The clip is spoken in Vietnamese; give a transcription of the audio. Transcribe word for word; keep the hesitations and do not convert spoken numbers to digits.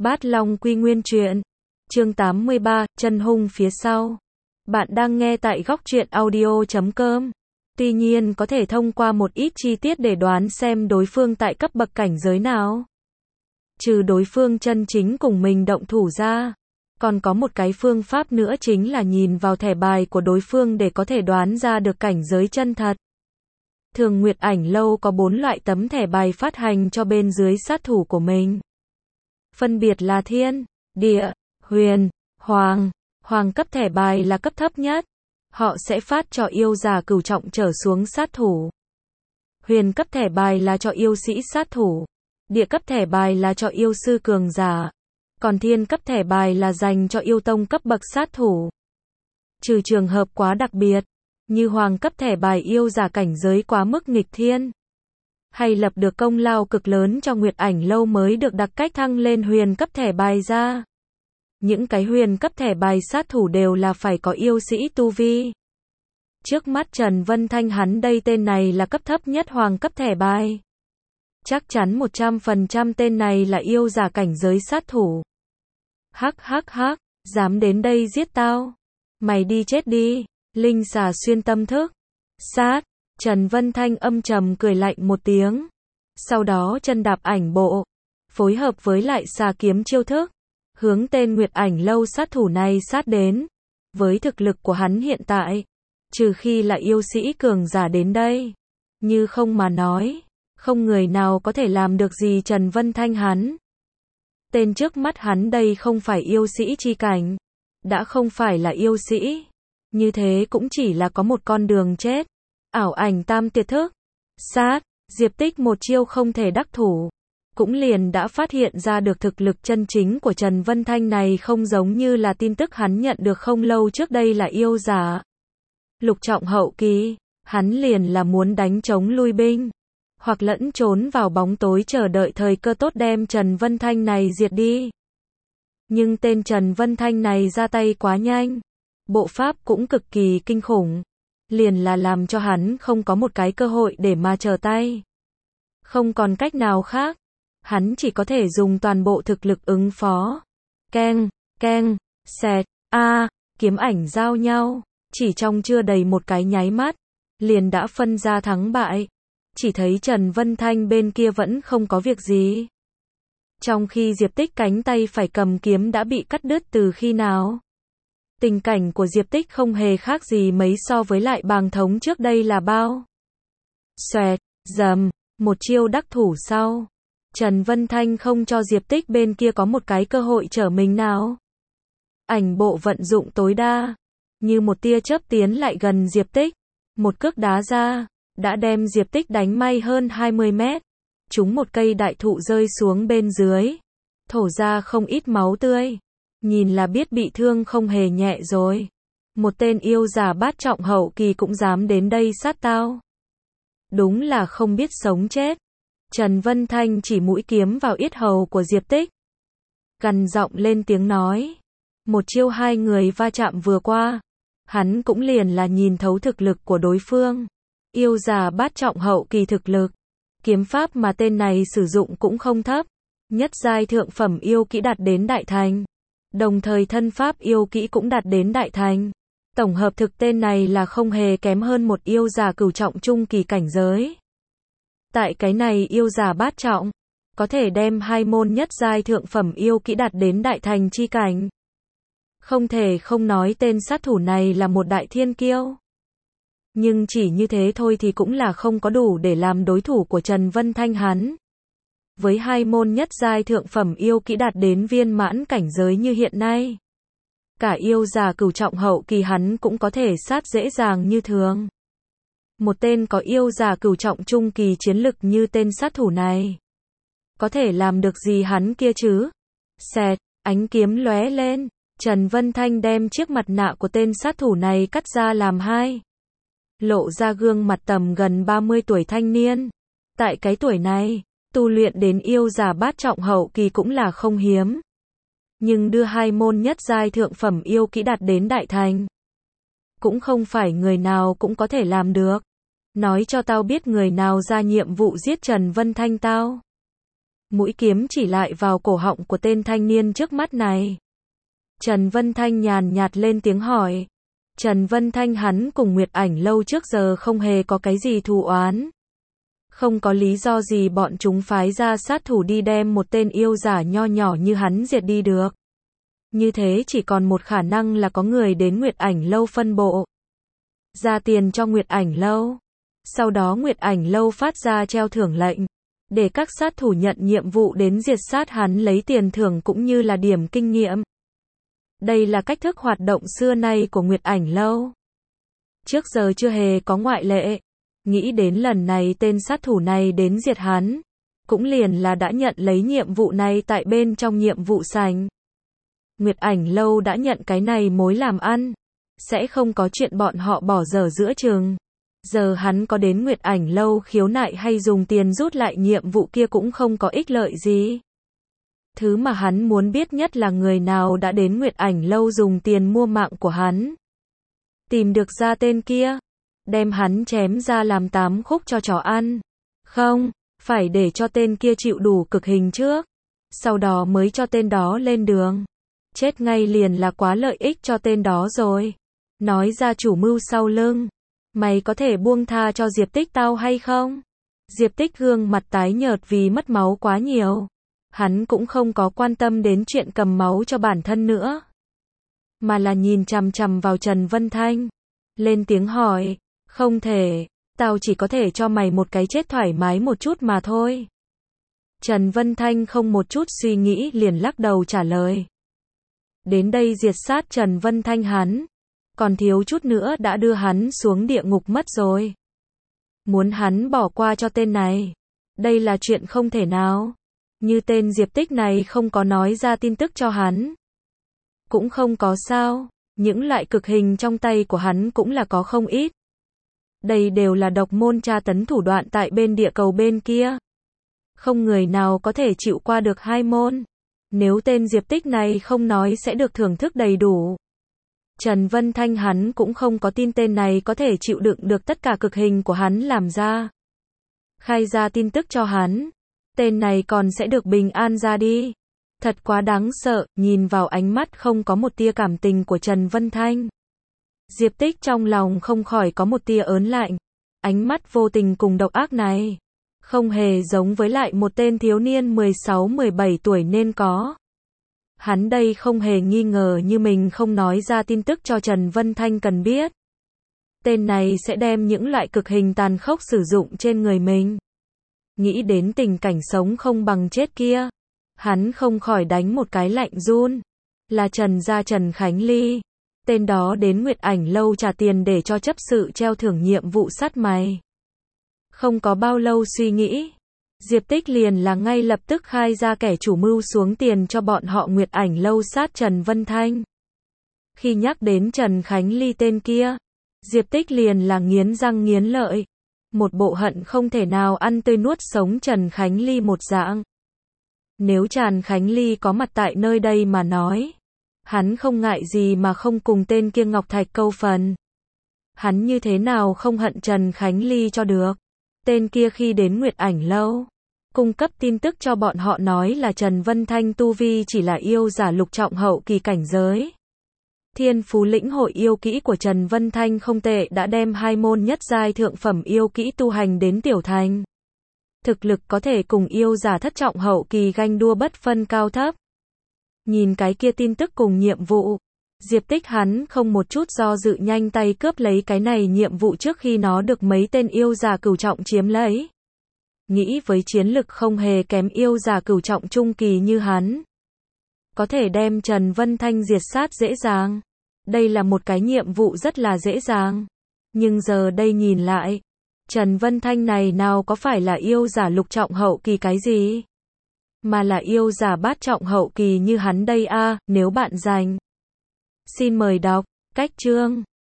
Bát Long Quy Nguyên truyện. Chương tám mươi ba, chân hung phía sau. Bạn đang nghe tại góc truyện audio chấm com. Tuy nhiên có thể thông qua một ít chi tiết để đoán xem đối phương tại cấp bậc cảnh giới nào. Trừ đối phương chân chính cùng mình động thủ ra, còn có một cái phương pháp nữa chính là nhìn vào thẻ bài của đối phương để có thể đoán ra được cảnh giới chân thật. Thường Nguyệt Ảnh Lâu có bốn loại tấm thẻ bài phát hành cho bên dưới sát thủ của mình. Phân biệt là Thiên, Địa, Huyền, Hoàng. Hoàng cấp thẻ bài là cấp thấp nhất. Họ sẽ phát cho yêu giả cửu trọng trở xuống sát thủ. Huyền cấp thẻ bài là cho yêu sĩ sát thủ. Địa cấp thẻ bài là cho yêu sư cường giả. Còn Thiên cấp thẻ bài là dành cho yêu tông cấp bậc sát thủ. Trừ trường hợp quá đặc biệt, như Hoàng cấp thẻ bài yêu giả cảnh giới quá mức nghịch thiên, hay lập được công lao cực lớn cho Nguyệt Ảnh Lâu mới được đặc cách thăng lên huyền cấp thẻ bài ra. Những cái huyền cấp thẻ bài sát thủ đều là phải có yêu sĩ tu vi. Trước mắt Trần Vân Thanh hắn đây tên này là cấp thấp nhất hoàng cấp thẻ bài. Chắc chắn một trăm phần trăm tên này là yêu giả cảnh giới sát thủ. Hắc hắc hắc, dám đến đây giết tao? Mày đi chết đi, linh xà xuyên tâm thức. Sát, Trần Vân Thanh âm trầm cười lạnh một tiếng. Sau đó chân đạp ảnh bộ, phối hợp với lại xà kiếm chiêu thức, hướng tên Nguyệt Ảnh Lâu sát thủ này sát đến. Với thực lực của hắn hiện tại, trừ khi là yêu sĩ cường giả đến đây, như không mà nói, không người nào có thể làm được gì Trần Vân Thanh hắn. Tên trước mắt hắn đây không phải yêu sĩ chi cảnh, đã không phải là yêu sĩ, như thế cũng chỉ là có một con đường chết. Ảo ảnh tam tuyệt thức, sát, Diệp Tích một chiêu không thể đắc thủ, cũng liền đã phát hiện ra được thực lực chân chính của Trần Vân Thanh này không giống như là tin tức hắn nhận được không lâu trước đây là yêu giả. Lục trọng hậu kỳ, hắn liền là muốn đánh chống lui binh, hoặc lẫn trốn vào bóng tối chờ đợi thời cơ tốt đem Trần Vân Thanh này diệt đi. Nhưng tên Trần Vân Thanh này ra tay quá nhanh, bộ pháp cũng cực kỳ kinh khủng, liền là làm cho hắn không có một cái cơ hội để mà trở tay. Không còn cách nào khác, hắn chỉ có thể dùng toàn bộ thực lực ứng phó. Keng, keng, xẹt, a, kiếm ảnh giao nhau, chỉ trong chưa đầy một cái nháy mắt, liền đã phân ra thắng bại. Chỉ thấy Trần Vân Thanh bên kia vẫn không có việc gì, trong khi Diệp Tích cánh tay phải cầm kiếm đã bị cắt đứt từ khi nào. Tình cảnh của Diệp Tích không hề khác gì mấy so với lại Bàng Thống trước đây là bao. Xoẹt, dầm, một chiêu đắc thủ sau, Trần Vân Thanh không cho Diệp Tích bên kia có một cái cơ hội trở mình nào. Ảnh bộ vận dụng tối đa, như một tia chớp tiến lại gần Diệp Tích, một cước đá ra, đã đem Diệp Tích đánh may hơn hai mươi mét, trúng một cây đại thụ rơi xuống bên dưới, thổ ra không ít máu tươi, nhìn là biết bị thương không hề nhẹ rồi. Một tên yêu giả bát trọng hậu kỳ cũng dám đến đây sát tao, đúng là không biết sống chết. Trần Vân Thanh chỉ mũi kiếm vào yết hầu của Diệp Tích, gằn giọng lên tiếng nói. Một chiêu hai người va chạm vừa qua, hắn cũng liền là nhìn thấu thực lực của đối phương. Yêu giả bát trọng hậu kỳ thực lực, kiếm pháp mà tên này sử dụng cũng không thấp, nhất giai thượng phẩm yêu kỹ đạt đến đại thành, đồng thời thân pháp yêu kỹ cũng đạt đến đại thành. Tổng hợp thực tên này là không hề kém hơn một yêu giả cửu trọng trung kỳ cảnh giới. Tại cái này yêu giả bát trọng, có thể đem hai môn nhất giai thượng phẩm yêu kỹ đạt đến đại thành chi cảnh. Không thể không nói tên sát thủ này là một đại thiên kiêu. Nhưng chỉ như thế thôi thì cũng là không có đủ để làm đối thủ của Trần Vân Thanh hắn. Với hai môn nhất giai thượng phẩm yêu kỹ đạt đến viên mãn cảnh giới như hiện nay, cả yêu giả cửu trọng hậu kỳ hắn cũng có thể sát dễ dàng như thường. Một tên có yêu giả cửu trọng trung kỳ chiến lực như tên sát thủ này, có thể làm được gì hắn kia chứ? Xẹt, ánh kiếm lóe lên, Trần Vân Thanh đem chiếc mặt nạ của tên sát thủ này cắt ra làm hai, lộ ra gương mặt tầm gần ba mươi tuổi thanh niên. Tại cái tuổi này, tu luyện đến yêu giả bát trọng hậu kỳ cũng là không hiếm. Nhưng đưa hai môn nhất giai thượng phẩm yêu kỹ đạt đến đại thành, cũng không phải người nào cũng có thể làm được. Nói cho tao biết người nào ra nhiệm vụ giết Trần Vân Thanh tao. mũi kiếm chỉ lại vào cổ họng của tên thanh niên trước mắt này. Trần Vân Thanh nhàn nhạt lên tiếng hỏi. Trần Vân Thanh hắn cùng Nguyệt Ảnh Lâu trước giờ không hề có cái gì thù oán. Không có lý do gì bọn chúng phái ra sát thủ đi đem một tên yêu giả nho nhỏ như hắn diệt đi được. Như thế chỉ còn một khả năng là có người đến Nguyệt Ảnh Lâu phân bộ. Ra tiền cho Nguyệt Ảnh Lâu. Sau đó Nguyệt Ảnh Lâu phát ra treo thưởng lệnh. Để các sát thủ nhận nhiệm vụ đến diệt sát hắn lấy tiền thưởng cũng như là điểm kinh nghiệm. Đây là cách thức hoạt động xưa nay của Nguyệt Ảnh Lâu. Trước giờ chưa hề có ngoại lệ. Nghĩ đến lần này tên sát thủ này đến diệt hắn. Cũng liền là đã nhận lấy nhiệm vụ này tại bên trong nhiệm vụ sảnh. Nguyệt Ảnh Lâu đã nhận cái này mối làm ăn. Sẽ không có chuyện bọn họ bỏ dở giữa chừng. Giờ hắn có đến Nguyệt Ảnh Lâu khiếu nại hay dùng tiền rút lại nhiệm vụ kia cũng không có ích lợi gì. Thứ mà hắn muốn biết nhất là người nào đã đến Nguyệt Ảnh Lâu dùng tiền mua mạng của hắn. Tìm được ra tên kia. Đem hắn chém ra làm tám khúc cho chó ăn. Không, phải để cho tên kia chịu đủ cực hình trước. Sau đó mới cho tên đó lên đường. Chết ngay liền là quá lợi ích cho tên đó rồi. Nói ra chủ mưu sau lưng. Mày có thể buông tha cho Diệp Tích tao hay không? Diệp Tích gương mặt tái nhợt vì mất máu quá nhiều. Hắn cũng không có quan tâm đến chuyện cầm máu cho bản thân nữa. Mà là nhìn chằm chằm vào Trần Vân Thanh. Lên tiếng hỏi. Không thể. Tao chỉ có thể cho mày một cái chết thoải mái một chút mà thôi. Trần Vân Thanh không một chút suy nghĩ liền lắc đầu trả lời. Đến đây diệt sát Trần Vân Thanh hắn. Còn thiếu chút nữa đã đưa hắn xuống địa ngục mất rồi. Muốn hắn bỏ qua cho tên này. Đây là chuyện không thể nào. Như tên Diệp Tích này không có nói ra tin tức cho hắn. Cũng không có sao. Những loại cực hình trong tay của hắn cũng là có không ít. Đây đều là độc môn tra tấn thủ đoạn tại bên địa cầu bên kia. Không người nào có thể chịu qua được hai môn. Nếu tên Diệp Tích này không nói sẽ được thưởng thức đầy đủ. Trần Vân Thanh hắn cũng không có tin tên này có thể chịu đựng được tất cả cực hình của hắn làm ra. Khai ra tin tức cho hắn. Tên này còn sẽ được bình an ra đi. Thật quá đáng sợ, nhìn vào ánh mắt không có một tia cảm tình của Trần Vân Thanh. Diệp Tích trong lòng không khỏi có một tia ớn lạnh. Ánh mắt vô tình cùng độc ác này. Không hề giống với lại một tên thiếu niên mười sáu mười bảy tuổi nên có. Hắn đây không hề nghi ngờ như mình không nói ra tin tức cho Trần Vân Thanh cần biết. Tên này sẽ đem những loại cực hình tàn khốc sử dụng trên người mình. Nghĩ đến tình cảnh sống không bằng chết kia. Hắn không khỏi đánh một cái lạnh run. Là Trần gia Trần Khánh Ly. Tên đó đến Nguyệt Ảnh Lâu trả tiền để cho chấp sự treo thưởng nhiệm vụ sát mày. Không có bao lâu suy nghĩ. Diệp Tích liền là ngay lập tức khai ra kẻ chủ mưu xuống tiền cho bọn họ Nguyệt Ảnh Lâu sát Trần Vân Thanh. Khi nhắc đến Trần Khánh Ly tên kia, Diệp Tích liền là nghiến răng nghiến lợi. Một bộ hận không thể nào ăn tươi nuốt sống Trần Khánh Ly một dạng. Nếu Trần Khánh Ly có mặt tại nơi đây mà nói, hắn không ngại gì mà không cùng tên kia Ngọc Thạch câu phần. Hắn như thế nào không hận Trần Khánh Ly cho được. Tên kia khi đến Nguyệt Ảnh Lâu, cung cấp tin tức cho bọn họ nói là Trần Vân Thanh tu vi chỉ là yêu giả lục trọng hậu kỳ cảnh giới. Thiên phú lĩnh hội yêu kỹ của Trần Vân Thanh không tệ, đã đem hai môn nhất giai thượng phẩm yêu kỹ tu hành đến tiểu thành. Thực lực có thể cùng yêu giả thất trọng hậu kỳ ganh đua bất phân cao thấp. Nhìn cái kia tin tức cùng nhiệm vụ, Diệp Tích hắn không một chút do dự nhanh tay cướp lấy cái này nhiệm vụ trước khi nó được mấy tên yêu giả cửu trọng chiếm lấy. Nghĩ với chiến lực không hề kém yêu giả cửu trọng trung kỳ như hắn, có thể đem Trần Vân Thanh diệt sát dễ dàng. Đây là một cái nhiệm vụ rất là dễ dàng. Nhưng giờ đây nhìn lại, Trần Vân Thanh này nào có phải là yêu giả lục trọng hậu kỳ cái gì, mà là yêu giả bát trọng hậu kỳ như hắn đây a. À, nếu bạn rành, xin mời đọc cách chương.